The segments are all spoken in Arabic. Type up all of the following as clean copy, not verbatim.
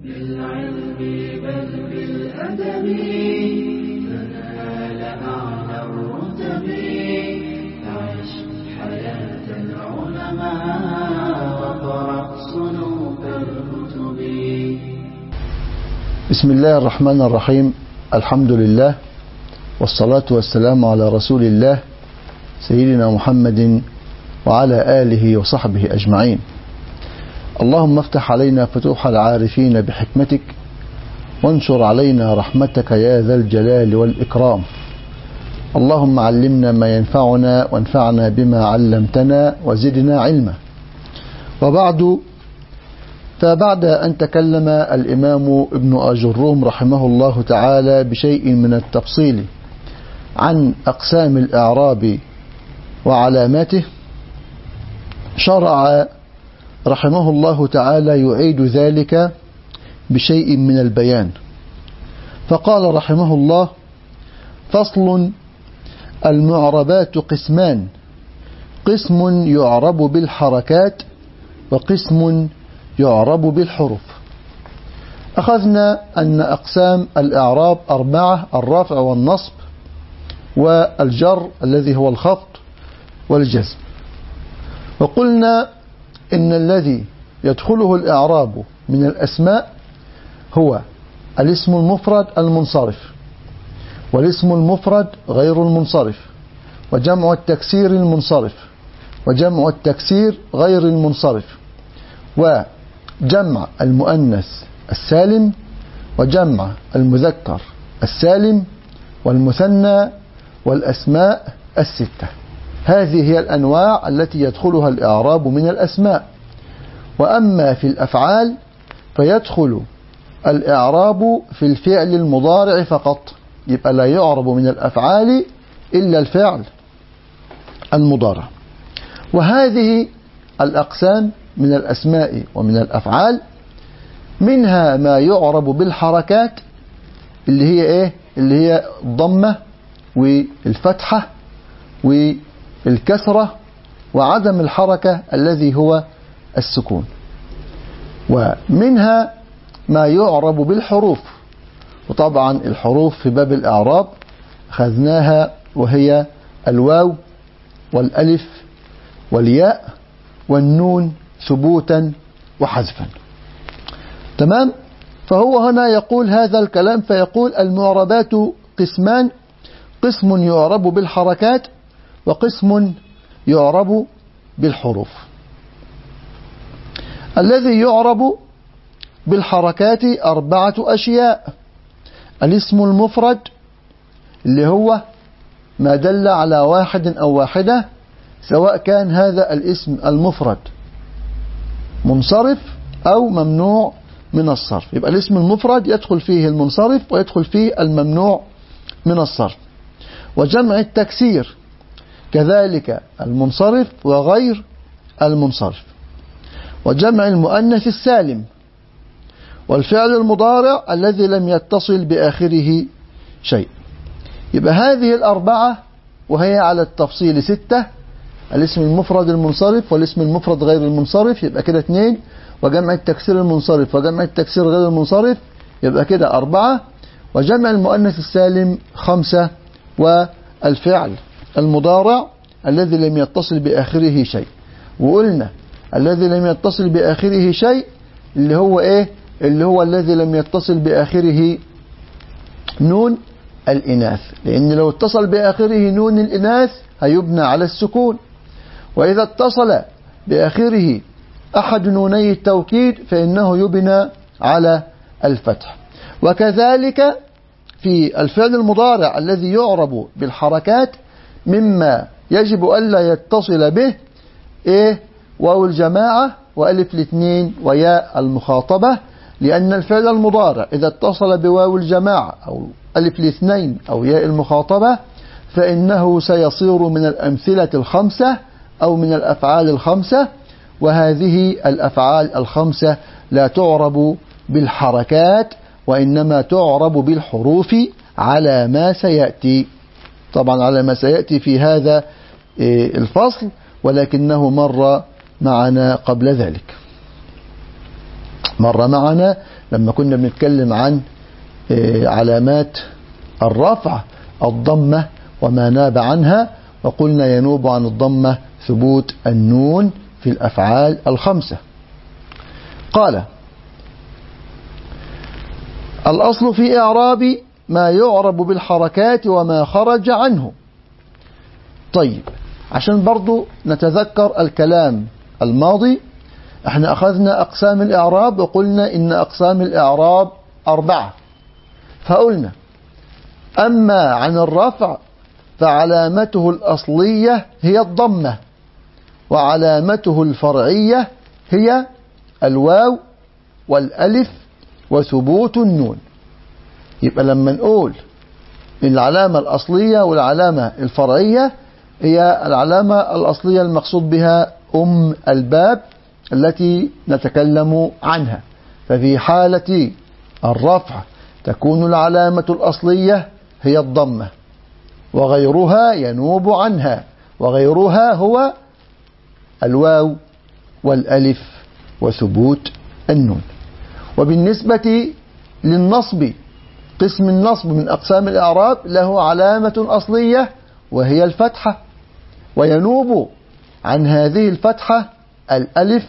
بالعلم بل بالأدب تنال أعلى الرتب. عش حياة العلماء وقرأ صنوف الكتب. بسم الله الرحمن الرحيم. الحمد لله والصلاة والسلام على رسول الله سيدنا محمد وعلى آله وصحبه أجمعين. اللهم افتح علينا فتوح العارفين بحكمتك وانشر علينا رحمتك يا ذا الجلال والإكرام. اللهم علمنا ما ينفعنا وانفعنا بما علمتنا وزدنا علما. وبعد، فبعد أن تكلم الإمام ابن أجروم رحمه الله تعالى بشيء من التفصيل عن أقسام الإعراب وعلاماته، شرع رحمه الله تعالى يعيد ذلك بشيء من البيان، فقال رحمه الله: فصل: المعربات قسمان، قسم يعرب بالحركات وقسم يعرب بالحروف. أخذنا أن أقسام الإعراب 4: الرفع والنصب والجر الذي هو الخفض والجزم. وقلنا إن الذي يدخله الإعراب من الأسماء هو الاسم المفرد المنصرف، والاسم المفرد غير المنصرف، وجمع التكسير المنصرف، وجمع التكسير غير المنصرف، وجمع المؤنث السالم، وجمع المذكر السالم، والمثنى، والأسماء الستة. هذه هي الأنواع التي يدخلها الإعراب من الأسماء. وأما في الأفعال فيدخل الإعراب في الفعل المضارع فقط، يبقى لا يعرب من الأفعال إلا الفعل المضارع. وهذه الأقسام من الأسماء ومن الأفعال منها ما يعرب بالحركات اللي هي إيه؟ اللي هي الضمة والفتحة والكسرة وعدم الحركة الذي هو السكون. ومنها ما يعرب بالحروف، وطبعا الحروف في باب الإعراب أخذناها وهي الواو والألف والياء والنون ثبوتا وحذفا. تمام؟ فهو هنا يقول هذا الكلام، فيقول: المعربات قسمان، قسم يعرب بالحركات وقسم يعرب بالحروف. الذي يعرب بالحركات 4 أشياء: الاسم المفرد اللي هو ما دل على واحد أو واحدة، سواء كان هذا الاسم المفرد منصرف أو ممنوع من الصرف. يبقى الاسم المفرد يدخل فيه المنصرف ويدخل فيه الممنوع من الصرف. وجمع التكسير كذلك المنصرف وغير المنصرف. وجمع المؤنث السالم. والفعل المضارع الذي لم يتصل بآخره شيء. يبقى هذه 4 وهي على التفصيل 6: الاسم المفرد المنصرف والاسم المفرد غير المنصرف، يبقى كده 2، وجمع التكسير المنصرف وجمع التكسير غير المنصرف، يبقى كده 4، وجمع المؤنث السالم 5، والفعل المضارع الذي لم يتصل بآخره شيء. وقلنا الذي لم يتصل بآخره شيء اللي هو إيه؟ اللي هو الذي لم يتصل بآخره نون الإناث، لأن لو اتصل بآخره نون الإناث هيبنى على السكون، وإذا اتصل بآخره أحد نوني التوكيد فإنه يبنى على الفتح. وكذلك في الفعل المضارع الذي يعرب بالحركات مما يجب ألا يتصل به إيه؟ واو الجماعة وألف الاثنين وياء المخاطبة، لأن الفعل المضارع إذا اتصل بواو الجماعة أو ألف الاثنين أو ياء المخاطبة فإنه سيصير من الأمثلة 5 أو من الأفعال 5، وهذه الأفعال 5 لا تعرب بالحركات وإنما تعرب بالحروف على ما سيأتي. طبعا على ما سيأتي في هذا الفصل، ولكنه مر معنا قبل ذلك. مر معنا لما كنا بنتكلم عن علامات الرفع الضمة وما ناب عنها، وقلنا ينوب عن الضمة ثبوت النون في الأفعال الخمسة. قال: الأصل في إعراب ما يعرب بالحركات وما خرج عنه. طيب، عشان برضو نتذكر الكلام الماضي، احنا أخذنا أقسام الإعراب وقلنا إن أقسام الإعراب 4. فقلنا: أما عن الرفع فعلامته الأصلية هي الضمة، وعلامته الفرعية هي الواو والألف وثبوت النون. يبقى لما نقول العلامة الأصلية والعلامة الفرعية، هي العلامة الأصلية المقصود بها الباب التي نتكلم عنها. ففي حالة الرفع تكون العلامة الأصلية هي الضمة، وغيرها ينوب عنها، وغيرها هو الواو والألف وثبوت النون. وبالنسبة للنصب، قسم النصب من أقسام الإعراب له علامة أصلية وهي الفتحة، وينوب عن هذه الفتحة الألف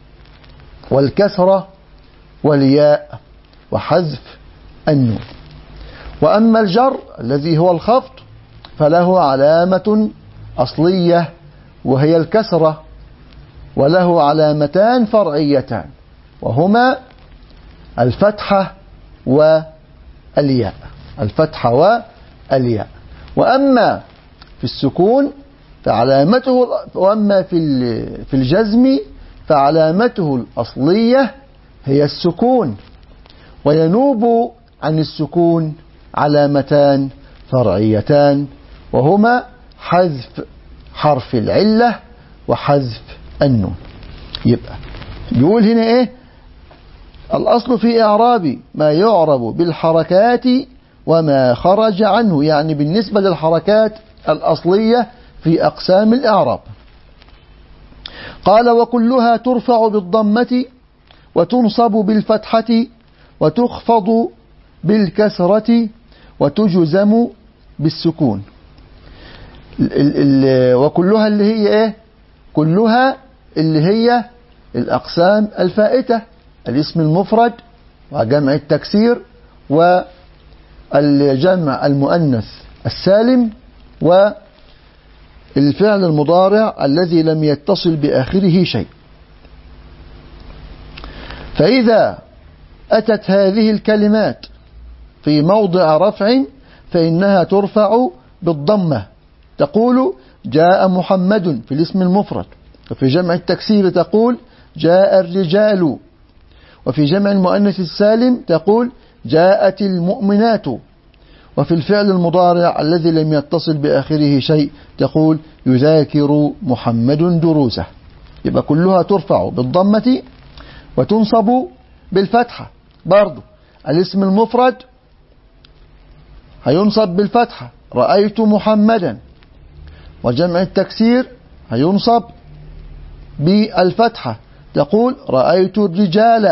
والكسرة والياء وحذف النون. وأما الجر الذي هو الخفض فله علامة أصلية وهي الكسرة، وله علامتان فرعيتان وهما الفتحة والياء، الفتحة والياء. وأما في السكون فعلامته، وأما في الجزم فعلامته الأصلية هي السكون، وينوب عن السكون علامتان فرعيتان وهما حذف حرف العلة وحذف النون. يبقى يقول هنا ايه؟ الأصل في إعراب ما يعرب بالحركات وما خرج عنه، يعني بالنسبة للحركات الأصلية في أقسام الإعراب. قال: وكلها ترفع بالضمة وتنصب بالفتحة وتخفض بالكسرة وتجزم بالسكون. وكلها اللي هي ايه؟ كلها اللي هي الأقسام الفائتة: الاسم المفرد وجمع التكسير والجمع المؤنث السالم والفعل المضارع الذي لم يتصل بآخره شيء. فإذا أتت هذه الكلمات في موضع رفع فإنها ترفع بالضمة، تقول: جاء محمد في الاسم المفرد. وفي جمع التكسير تقول: جاء الرجال. وفي جمع المؤنث السالم تقول: جاءت المؤمنات. وفي الفعل المضارع الذي لم يتصل بآخره شيء تقول: يذاكر محمد دروسه. يبقى كلها ترفع بالضمة وتنصب بالفتحة. برضو الاسم المفرد هينصب بالفتحة: رأيت محمدا. وجمع التكسير هينصب بالفتحة، تقول: رأيت الرجال.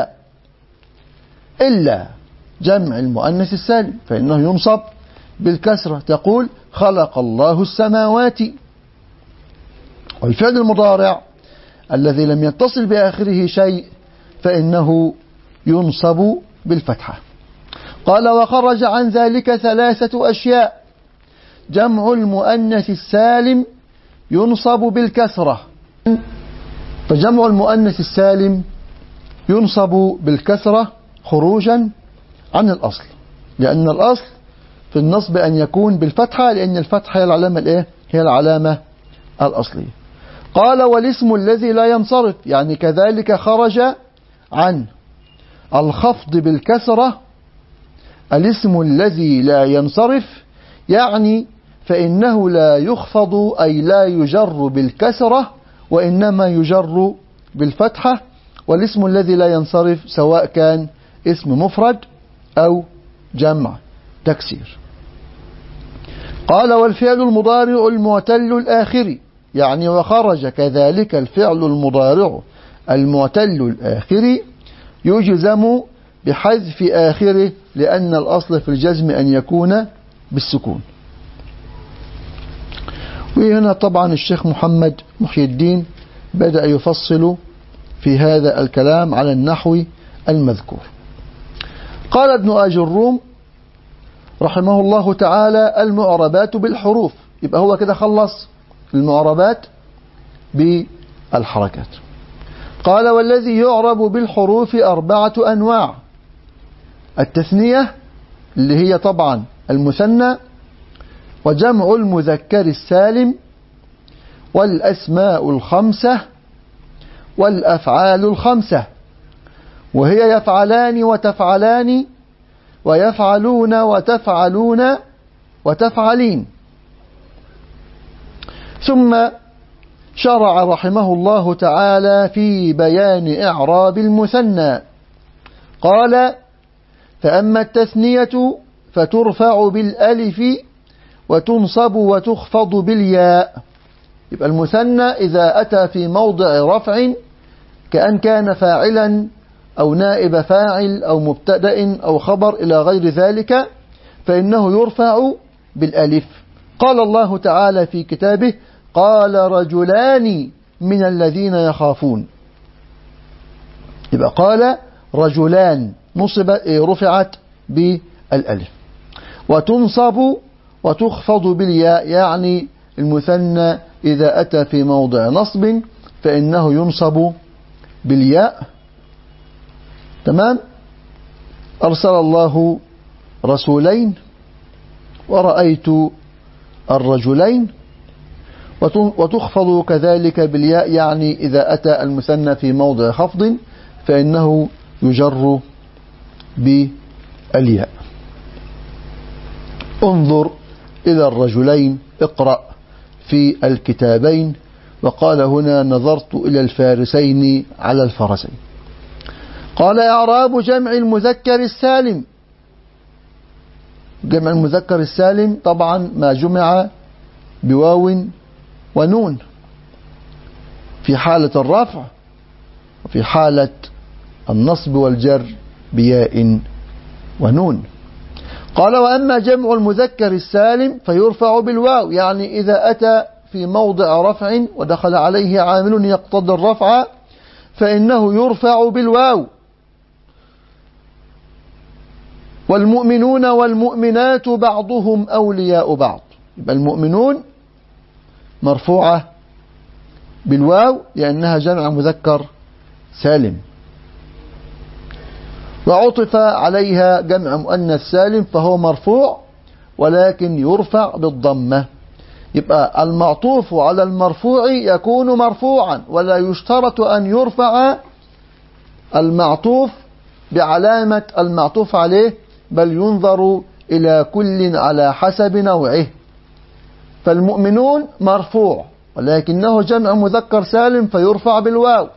إلا جمع المؤنث السالم فإنه ينصب بالكسرة، تقول: خلق الله السماوات. والفعل المضارع الذي لم يتصل بآخره شيء فإنه ينصب بالفتحة. قال: وخرج عن ذلك 3 أشياء: جمع المؤنث السالم ينصب بالكسرة. فجمع المؤنث السالم ينصب بالكسرة خروجا عن الأصل، لأن الأصل في النصب أن يكون بالفتحة، لأن الفتحة هي العلامة الإيه؟ هي العلامة الأصلية. قال: والاسم الذي لا ينصرف، يعني كذلك خرج عن الخفض بالكسرة الاسم الذي لا ينصرف، يعني فإنه لا يخفض أي لا يجر بالكسرة وإنما يجر بالفتحة. والاسم الذي لا ينصرف سواء كان اسم مفرد أو جمع تكسير. قال: والفعل المضارع المعتل الآخر، يعني وخرج كذلك الفعل المضارع المعتل الآخر يجزم بحذف آخره لأن الأصل في الجزم أن يكون بالسكون. وهنا طبعا الشيخ محمد محي الدين بدأ يفصل في هذا الكلام على النحو المذكور. قال ابن آج الروم رحمه الله تعالى: المعربات بالحروف. يبقى هو كده خلص المعربات بالحركات. قال: والذي يعرب بالحروف 4 أنواع: التثنية اللي هي طبعا المثنى، وجمع المذكر السالم، والأسماء الخمسة، والأفعال ال5، وهي يفعلان وتفعلان ويفعلون وتفعلون وتفعلين. ثم شرع رحمه الله تعالى في بيان إعراب المثنى. قال: فأما التثنية فترفع بالألف وتنصب وتخفض بالياء. يبقى المثنى إذا أتى في موضع رفع كأن كان فاعلا أو نائب فاعل أو مبتدأ أو خبر إلى غير ذلك فإنه يرفع بالألف. قال الله تعالى في كتابه: قال رجلان من الذين يخافون. يبقى قال رجلان رفعت بالألف. وتنصب وتخفض بالياء، يعني المثنى إذا أتى في موضع نصب فإنه ينصب بالياء. تمام. أرسل الله رسولين ورأيت الرجلين. وتخفض كذلك بالياء، يعني إذا أتى المثنى في موضع خفض فإنه يجر بالياء. انظر إلى الرجلين، اقرأ في الكتابين. وقال هنا: نظرت إلى الفارسين على الفرسين. قال: إعراب جمع المذكر السالم. جمع المذكر السالم طبعا ما جمع بواو ونون في حالة الرفع، وفي حالة النصب والجر بياء ونون. قال: وأما جمع المذكر السالم فيرفع بالواو، يعني إذا أتى في موضع رفع ودخل عليه عامل يقتضي الرفع فإنه يرفع بالواو. والمؤمنون والمؤمنات بعضهم أولياء بعض. يبقى المؤمنون مرفوعة بالواو لأنها جمع مذكر سالم، وعطف عليها جمع مؤنث سالم فهو مرفوع ولكن يرفع بالضمة. يبقى المعطوف على المرفوع يكون مرفوعا، ولا يشترط أن يرفع المعطوف بعلامة المعطوف عليه، بل ينظر إلى كل على حسب نوعه. فالمؤمنون مرفوع ولكنه جمع مذكر سالم فيرفع بالواو،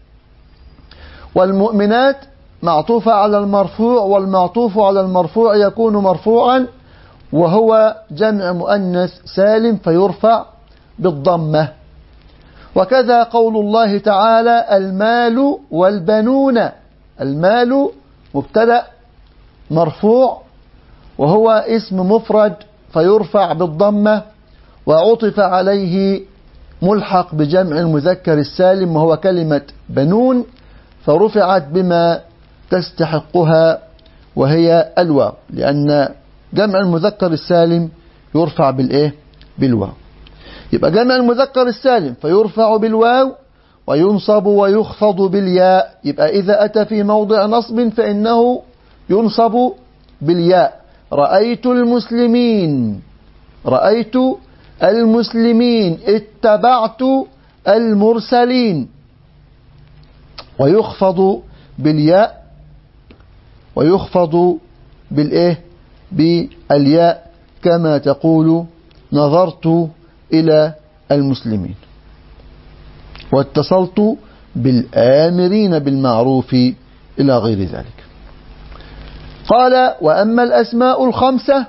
والمؤمنات معطوفة على المرفوع، والمعطوف على المرفوع يكون مرفوعا وهو جمع مؤنث سالم فيرفع بالضمة. وكذا قول الله تعالى: المال والبنون. المال مبتدأ مرفوع وهو اسم مفرد فيرفع بالضمة، وعطف عليه ملحق بجمع المذكر السالم وهو كلمة بنون فرفعت بما تستحقها وهي الواو، لأن جمع المذكر السالم يرفع بالواو. يبقى جمع المذكر السالم فيرفع بالواو وينصب ويخفض بالياء. يبقى إذا أتى في موضع نصب فإنه ينصب بالياء. رأيت المسلمين، رأيت المسلمين، اتبعت المرسلين. ويخفض بالياء ويخفض بالياء كما تقول: نظرت إلى المسلمين. واتصلت بالآمرين بالمعروف إلى غير ذلك. قال: وأما الأسماء الخمسة.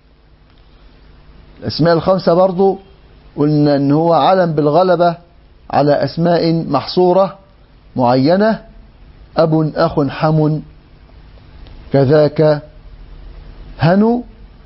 الأسماء الخمسة برضو قلنا أنه هو علم بالغلبة على أسماء محصورة معينة، أب أخ حم كذاك هنو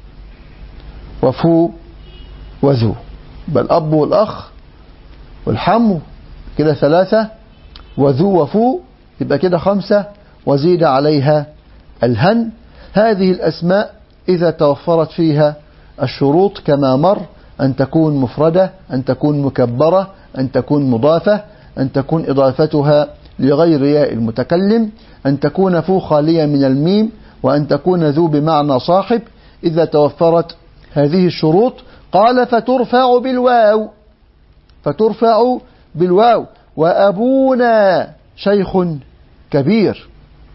وفو وذو. بل أب والأخ والحم كده 3 وذو وفو يبقى كده 5 وزيد عليها الهن. هذه الأسماء إذا توفرت فيها الشروط كما مر أن تكون مفردة، أن تكون مكبرة، أن تكون مضافة، أن تكون إضافتها لغير ياء المتكلم، أن تكون فو خالية من الميم، وأن تكون ذو بمعنى صاحب. إذا توفرت هذه الشروط قال فترفع بالواو، فترفع بالواو. وأبونا شيخ كبير.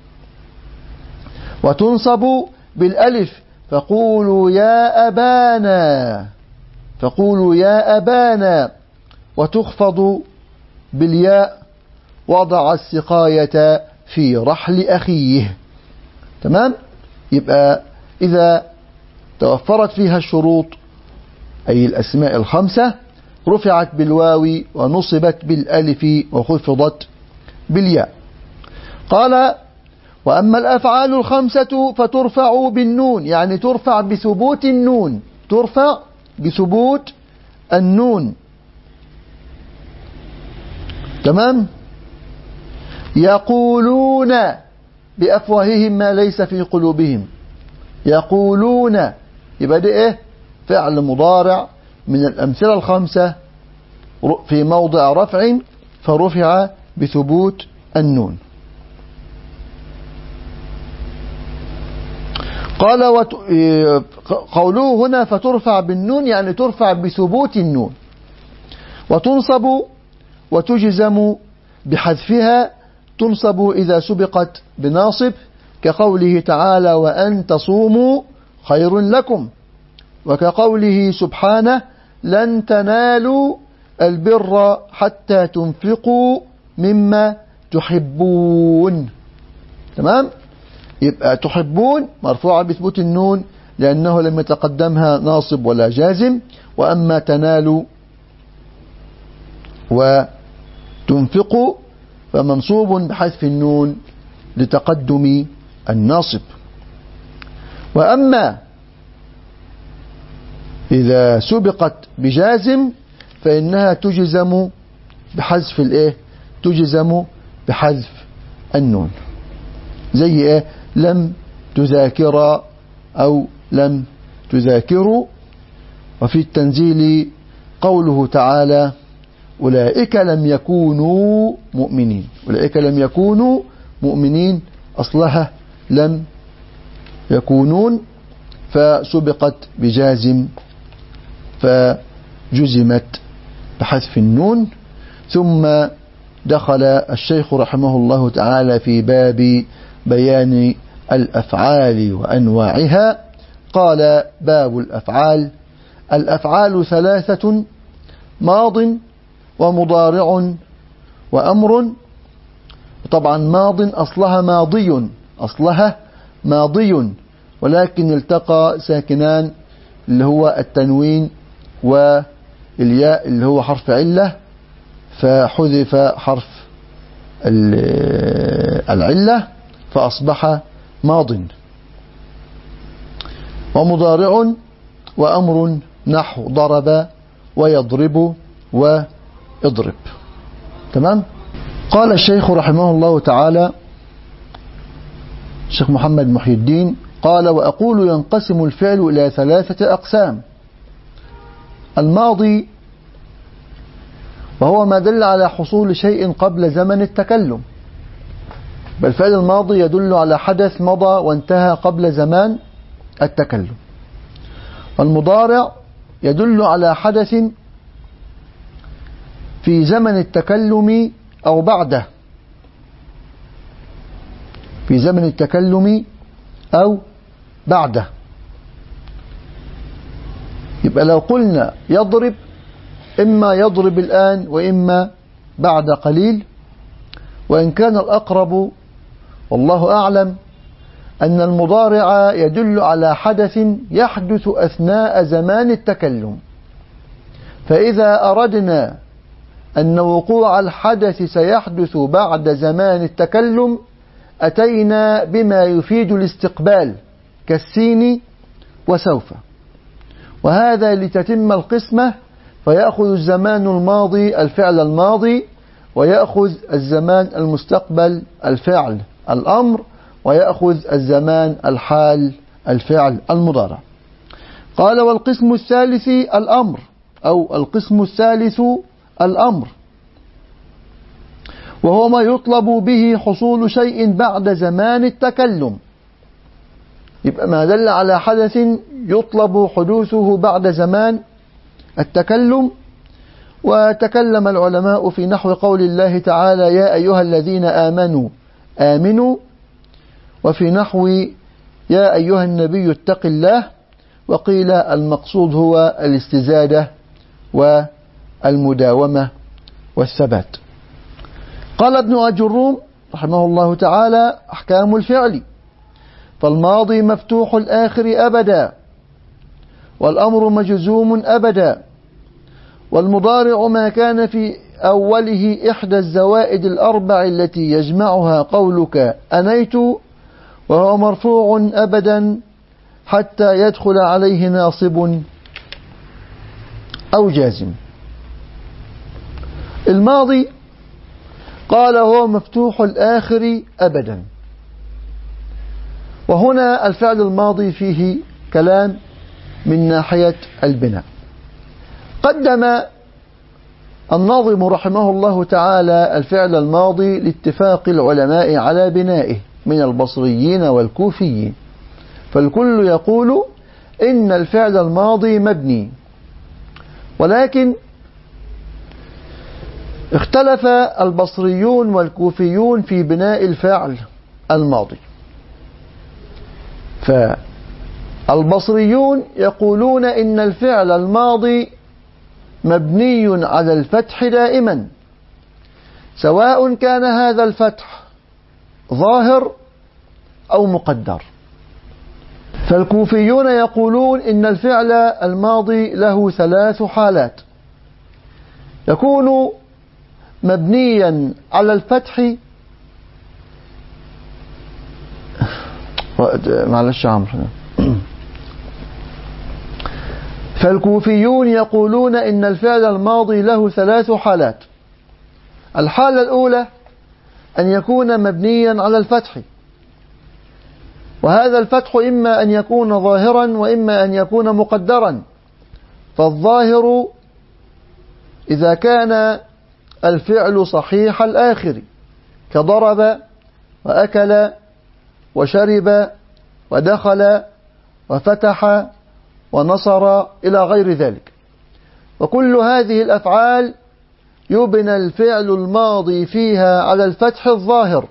وتنصب بالألف فقولوا يا أبانا، فقولوا يا أبانا. وتخفض بالياء وضع السقاية في رحل أخيه. تمام؟ يبقى إذا توفرت فيها الشروط أي الأسماء ال5 رفعت بالواو ونصبت بالألف وخفضت بالياء. قال وأما الأفعال ال5 فترفع بالنون، يعني ترفع بثبوت النون، ترفع بثبوت النون. تمام؟ يقولون بأفواههم ما ليس في قلوبهم. يقولون يبقى ده إيه؟ فعل مضارع من الأمثلة ال5 في موضع رفع فرفع بثبوت النون. قال قوله هنا فترفع بالنون يعني ترفع بثبوت النون. وتنصب وتجزم بحذفها. تنصب إذا سبقت بناصب كقوله تعالى وأن تصوموا خير لكم، وكقوله سبحانه لن تنالوا البر حتى تنفقوا مما تحبون. تمام؟ يبقى تحبون مرفوعة بثبوت النون لأنه لم يتقدمها ناصب ولا جازم. وأما تنالوا وتنفقوا فمنصوب بحذف النون لتقدم الناصب. وأما إذا سبقت بجازم فإنها تجزم بحذف الإيه؟ تجزم بحذف النون. زي إيه؟ لم تذاكر أو لم تذاكروا. وفي التنزيل قوله تعالى أولئك لم يكونوا مؤمنين. أولئك لم يكونوا مؤمنين أصلها لم يكونون فسبقت بجازم فجزمت بحذف النون. ثم دخل الشيخ رحمه الله تعالى في باب بيان الأفعال وأنواعها. قال باب الأفعال. الأفعال 3 ماض ومضارع وأمر. طبعا ماض أصلها ماضي، أصلها ماضي، ولكن التقى ساكنان اللي هو التنوين والياء اللي هو حرف علة فحذف حرف العلة فأصبح ماض. ومضارع وأمر نحو ضرب ويضرب واضرب. تمام؟ قال الشيخ رحمه الله تعالى الشيخ محمد محي الدين قال وأقول ينقسم الفعل إلى 3 أقسام. الماضي وهو ما دل على حصول شيء قبل زمن التكلم. بالفعل الماضي يدل على حدث مضى وانتهى قبل زمان التكلم. والمضارع يدل على حدث في زمن التكلم أو بعده، في زمن التكلم أو بعده. يبقى لو قلنا يضرب إما يضرب الآن وإما بعد قليل. وإن كان الأقرب والله أعلم أن المضارع يدل على حدث يحدث أثناء زمان التكلم. فإذا أردنا أن وقوع الحدث سيحدث بعد زمان التكلم أتينا بما يفيد الاستقبال كالسين وسوف، وهذا لتتم القسمة، فيأخذ الزمان الماضي الفعل الماضي، ويأخذ الزمان المستقبل الفعل الأمر، ويأخذ الزمان الحال الفعل المضارع. قال: والقسم الثالث الأمر، أو القسم الثالث الأمر، وهو ما يطلب به حصول شيء بعد زمان التكلم. يبقى ما دل على حدث يطلب حدوثه بعد زمان التكلم. وتكلم العلماء في نحو قول الله تعالى: يا أيها الذين آمنوا آمنوا، وفي نحو يا أيها النبي اتق الله، وقيل المقصود هو الاستزادة والمداومة والثبات. قال ابن أجروم رحمه الله تعالى: أحكام الفعل: فالماضي مفتوح الآخر أبدا، والأمر مجزوم أبدا، والمضارع ما كان في أوله إحدى الزوائد الأربع التي يجمعها قولك أنيت، وهو مرفوع أبدا حتى يدخل عليه ناصب أو جازم. الماضي قال هو مفتوح الآخر أبدا، وهنا الفعل الماضي فيه كلام من ناحية البناء. قدم الناظم رحمه الله تعالى الفعل الماضي لاتفاق العلماء على بنائه من البصريين والكوفيين، فالكل يقول إن الفعل الماضي مبني، ولكن اختلف البصريون والكوفيون في بناء الفعل الماضي. فالبصريون يقولون إن الفعل الماضي مبني على الفتح دائما، سواء كان هذا الفتح ظاهر أو مقدر. فالكوفيون يقولون إن الفعل الماضي له ثلاث حالات: يكون مبنيا على الفتح، معلش عمرو. فالكوفيون يقولون إن الفعل الماضي له ثلاث حالات: الحالة الأولى أن يكون مبنيا على الفتح، وهذا الفتح إما أن يكون ظاهرا وإما أن يكون مقدرا. فالظاهر إذا كان الفعل صحيح الآخر كضرب وأكل وشرب ودخل وفتح ونصر إلى غير ذلك. وكل هذه الأفعال يبنى الفعل الماضي فيها على الفتح الظاهر.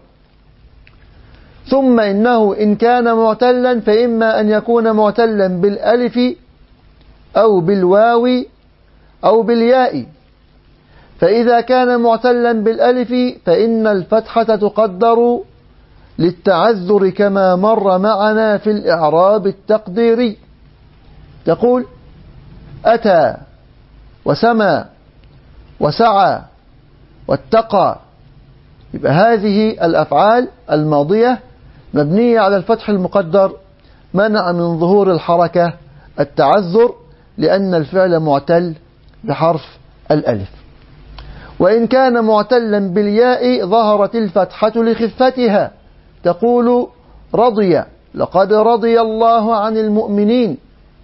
ثم إنه إن كان معتلا فإما أن يكون معتلا بالألف أو بالواو أو بالياء. فإذا كان معتلا بالألف فإن الفتحة تقدر للتعذر كما مر معنا في الإعراب التقديري. تقول أتى وسمى وسعى واتقى. يبقى هذه الأفعال الماضية مبنية على الفتح المقدر، منع من ظهور الحركة التعذر لأن الفعل معتل بحرف الألف. وإن كان معتلا بالياء ظهرت الفتحة لخفتها. تقول رضي، لقد رضي الله عن المؤمنين.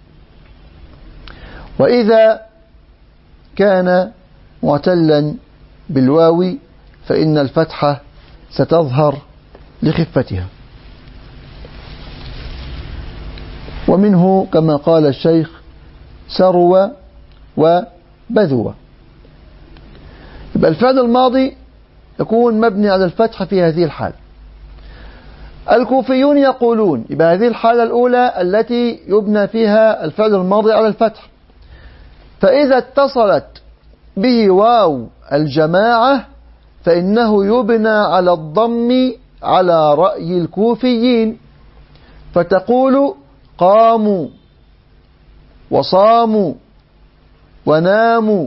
وإذا كان معتلا بالواو فإن الفتحة ستظهر لخفتها. ومنه كما قال الشيخ سروى وبذوى. يبقى الفعل الماضي يكون مبني على الفتح في هذه الحال. الكوفيون يقولون يبقى هذه الحالة الأولى التي يبنى فيها الفعل الماضي على الفتح، فإذا اتصلت به واو الجماعة فإنه يبنى على الضم على رأي الكوفيين، فتقول قاموا وصاموا وناموا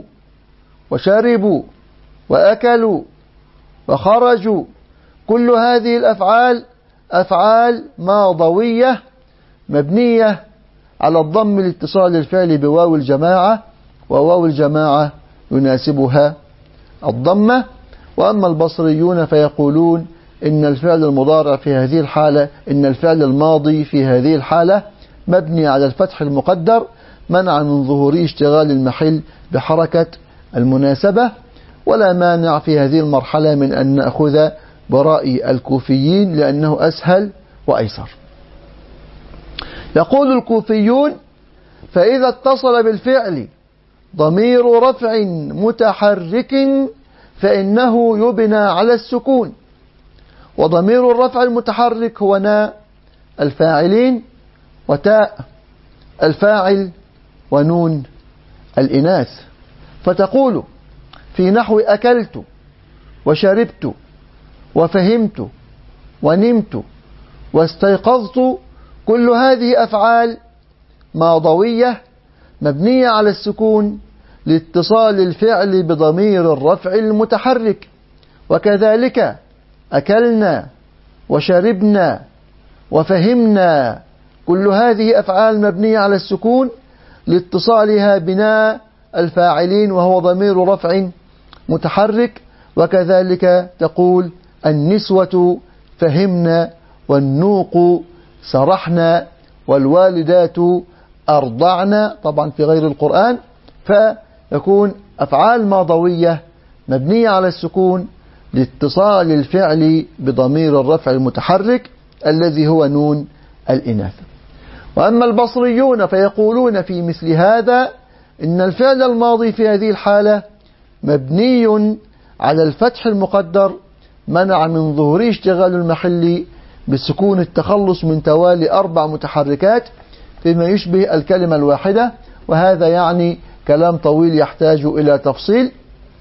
وشربوا وأكلوا وخرجوا. كل هذه الأفعال أفعال ماضوية مبنية على الضم لاتصال الفعل بواو الجماعة، وواو الجماعة يناسبها الضمة. وأما البصريون فيقولون إن الفعل المضارع في هذه الحالة، إن الفعل الماضي في هذه الحالة مبني على الفتح المقدر منع من ظهور اشتغال المحل بحركة المناسبة، ولا مانع في هذه المرحلة من أن نأخذ برأي الكوفيين لأنه أسهل وأيسر. يقول الكوفيون: فإذا اتصل بالفعل ضمير رفع متحرك فإنه يبنى على السكون. وضمير الرفع المتحرك هو ناء الفاعلين وتاء الفاعل ونون الإناث. فتقول في نحو أكلت وشربت وفهمت ونمت واستيقظت، كل هذه أفعال ماضوية مبنية على السكون لاتصال الفعل بضمير الرفع المتحرك. وكذلك أكلنا وشربنا وفهمنا، كل هذه أفعال مبنية على السكون لاتصالها بناء الفاعلين وهو ضمير رفع متحرك. وكذلك تقول النسوة فهمنا والنوق سرحنا والوالدات أرضعنا، طبعا في غير القرآن. فيكون أفعال ماضوية مبنية على السكون لاتصال الفعل بضمير الرفع المتحرك الذي هو نون الإناث. وأما البصريون فيقولون في مثل هذا إن الفعل الماضي في هذه الحالة مبني على الفتح المقدر منع من ظهور اشتغال المحل بسكون التخلص من توالي 4 متحركات فيما يشبه الكلمة الواحدة، وهذا يعني كلام طويل يحتاج إلى تفصيل،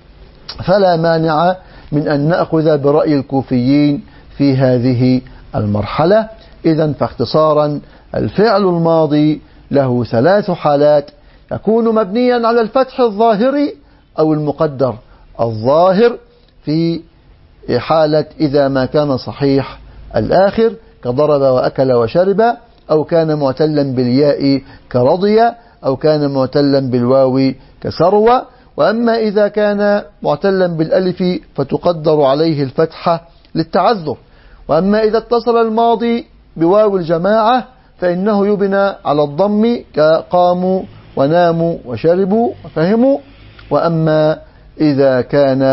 فلا مانع من أن نأخذ برأي الكوفيين في هذه المرحلة. إذن فاختصارا الفعل الماضي له 3 حالات: يكون مبنيا على الفتح الظاهري أو المقدر الظاهر في حالة إذا ما كان صحيح الآخر كضرب وأكل وشرب، أو كان معتلا بالياء كرضي، أو كان معتلا بالواو كسروى. وأما إذا كان معتلا بالألف فتقدر عليه الفتحة للتعذر. وأما إذا اتصل الماضي بواو الجماعة فإنه يبنى على الضم كقاموا وناموا وشربوا وفهموا. وأما إذا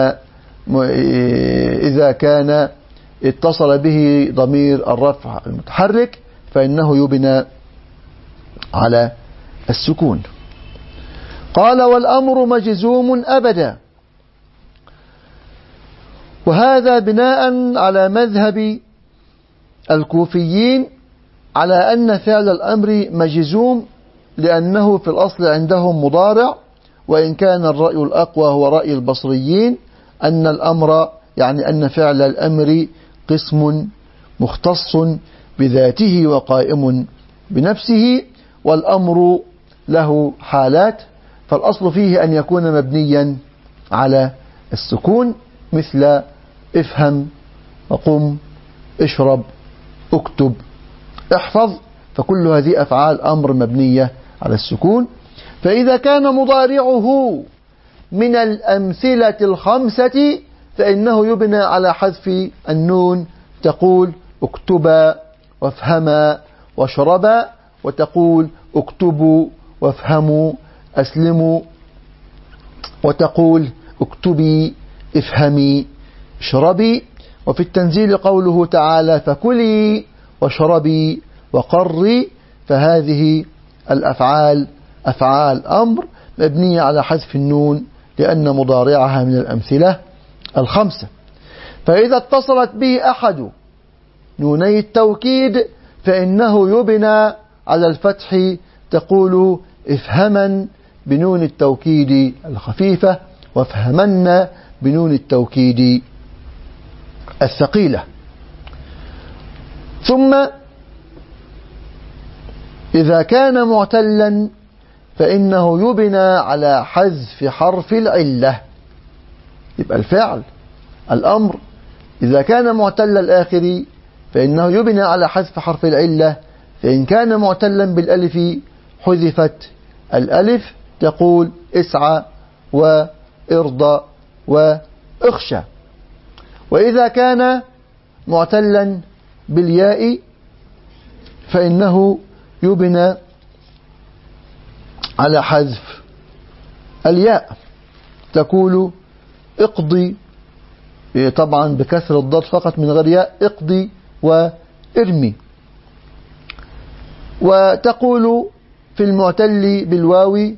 كان اتصل به ضمير الرفع المتحرك فإنه يبنى على السكون. قال: والأمر مجزوم أبدا. وهذا بناء على مذهب الكوفيين على أن فعل الأمر مجزوم لأنه في الأصل عندهم مضارع، وإن كان الرأي الأقوى هو رأي البصريين أن الأمر يعني أن فعل الأمر قسم مختص بذاته وقائم بنفسه، والأمر له حالات، فالأصل فيه أن يكون مبنيا على السكون مثل افهم وقم اشرب اكتب احفظ، فكل هذه أفعال أمر مبنية على السكون. فإذا كان مضارعه من الأمثلة 5 فإنه يبنى على حذف النون، تقول اكتبا وافهما واشربا، وتقول اكتبوا وافهموا أسلموا، وتقول اكتبي افهمي اشربي. وفي التنزيل قوله تعالى فكلي واشربي وقري، فهذه الأفعال أفعال أمر مبنية على حذف النون لأن مضارعها من الأمثلة 5. فإذا اتصلت به أحد نوني التوكيد فإنه يبنى على الفتح، تقول افهما بنون التوكيد الخفيفة وافهمن بنون التوكيد الثقيلة. ثم إذا كان معتلا فإنه يبنى على حذف حرف العلة. يبقى الفعل الأمر إذا كان معتل الآخر فإنه يبنى على حذف حرف العلة. فإن كان معتلا بالألف حذفت الألف، تقول اسعى وارضى واخشى. وإذا كان معتلا بالياء فإنه يبنى على حذف الياء، تقول اقضي، طبعا بكسر الضاد فقط من غير ياء، اقضي وارمي. وتقول في المعتل بالواو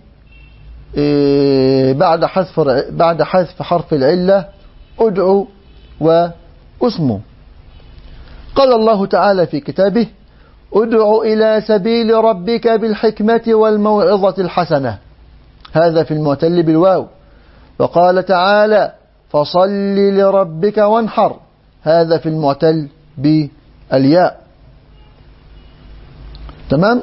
بعد حذف حرف العلة ادعو واسمه. قال الله تعالى في كتابه ادع إلى سبيل ربك بالحكمة والموعظة الحسنة، هذا في المعتل بالواو. وقال تعالى فصل لربك وانحر، هذا في المعتل بالياء. تمام.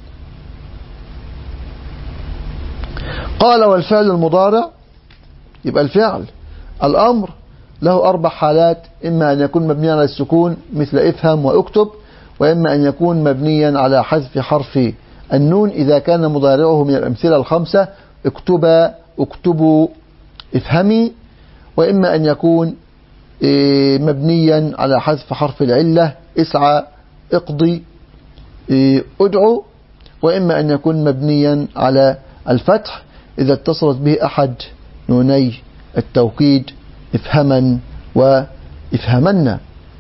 قال والفعل المضارع، يبقى الفعل الأمر له 4 حالات، إما أن يكون مبنيا على السكون مثل افهم واكتب، وإما أن يكون مبنيا على حذف حرف النون إذا كان مضارعه من الأمثلة 5 اكتبا اكتبوا افهمي، وإما أن يكون مبنيا على حذف حرف العلة اسعى اقضي ادعو، وإما أن يكون مبنيا على الفتح إذا اتصلت به أحد نوني التوكيد افهما وافهمنا.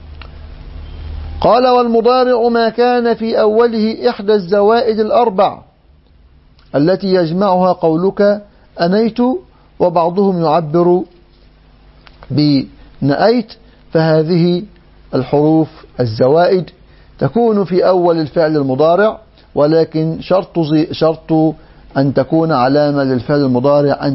قال والمضارع ما كان في أوله إحدى الزوائد 4 التي يجمعها قولك أنيت، وبعضهم يعبر بنأيت، فهذه الحروف الزوائد تكون في أول الفعل المضارع، ولكن شرط أن تكون علامة للفعل المضارع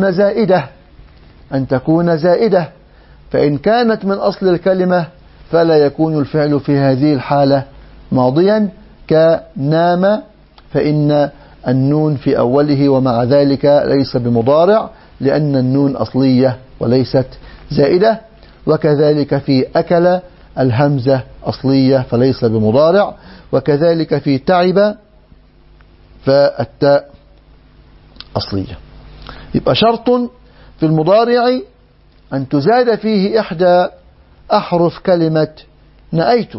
أن تكون زائدة، فإن كانت من أصل الكلمة فلا يكون الفعل في هذه الحالة ماضيا، كنام فإن النون في أوله ومع ذلك ليس بمضارع لأن النون أصلية وليست زائدة. وكذلك في أكل الهمزة أصلية فليس بمضارع، وكذلك في تعب فالتاء أصلية. يبقى شرط في المضارع أن تزاد فيه إحدى أحرف كلمة نأيت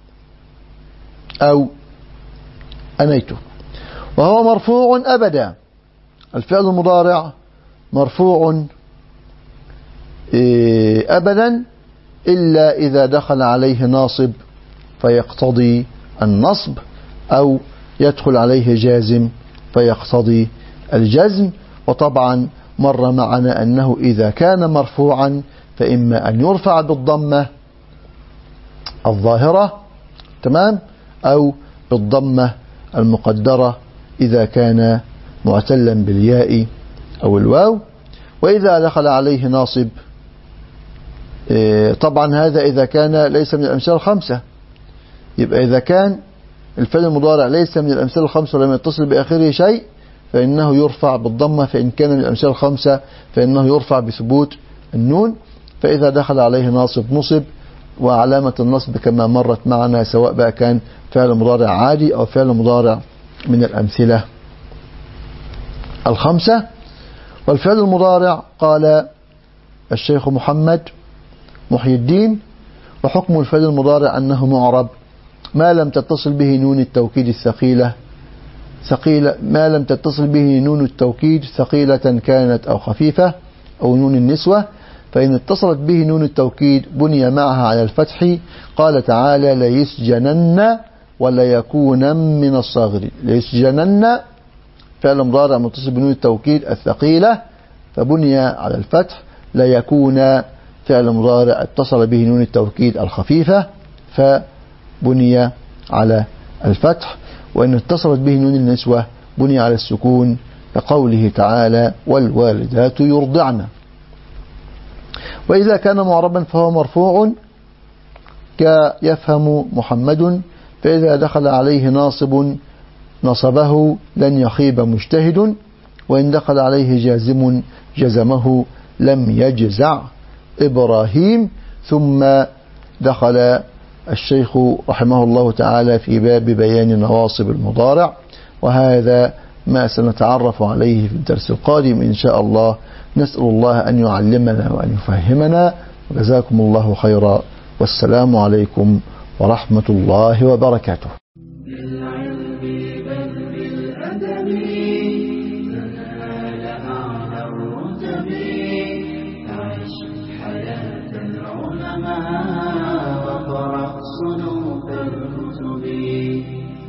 أو أنيت، وهو مرفوع أبدا. الفعل المضارع مرفوع أبدا إلا إذا دخل عليه ناصب فيقتضي النصب، أو يدخل عليه جازم فيقتضي الجزم. وطبعا مر معنا أنه إذا كان مرفوعا فإما أن يرفع بالضمة الظاهرة، تمام، أو بالضمة المقدرة إذا كان معتلا بالياء أو الواو. وإذا دخل عليه ناصب، طبعا هذا إذا كان ليس من الأمثلة 5. يبقى إذا كان الفعل المضارع ليس من الأمثلة 5 ولم يتصل بآخره شيء فإنه يرفع بالضمة، فإن كان من الأمثلة 5 فإنه يرفع بثبوت النون. فإذا دخل عليه ناصب نصب، وعلامة النصب كما مرت معنا سواء بقى كان فعل مضارع عادي أو فعل مضارع من الأمثلة 5. والفعل المضارع قال الشيخ محمد محي الدين وحكم الفعل المضارع أنه معرب ما لم تتصل به نون التوكيد الثقيلة ما لم تتصل به نون التوكيد ثقيلة كانت أو خفيفة أو نون النسوة. فإن اتصلت به نون التوكيد بني معها على الفتح. قال تعالى ليسجنن وليكون من الصاغرين. ليسجنن فعل مضارع متصل بنون التوكيد الثقيلة فبني على الفتح. ليكون فعل مضارع اتصل به نون التوكيد الخفيفة فبني على الفتح. وإن اتصلت به نون النسوة بني على السكون كقوله تعالى والوالدات يرضعن. وإذا كان معربا فهو مرفوع كيفهم محمد، فإذا دخل عليه ناصب نصبه لن يخيب مجتهد، وإن دخل عليه جازم جزمه لم يجزع إبراهيم. ثم دخل الشيخ رحمه الله تعالى في باب بيان نواصب المضارع، وهذا ما سنتعرف عليه في الدرس القادم إن شاء الله. نسأل الله أن يعلمنا وأن يفهمنا، وجزاكم الله خيرا، والسلام عليكم ورحمة الله وبركاته. بالعلم بل بالأدب تنال أعلى الرتب، عش حياة العلماء وقرأ صنوف الكتب.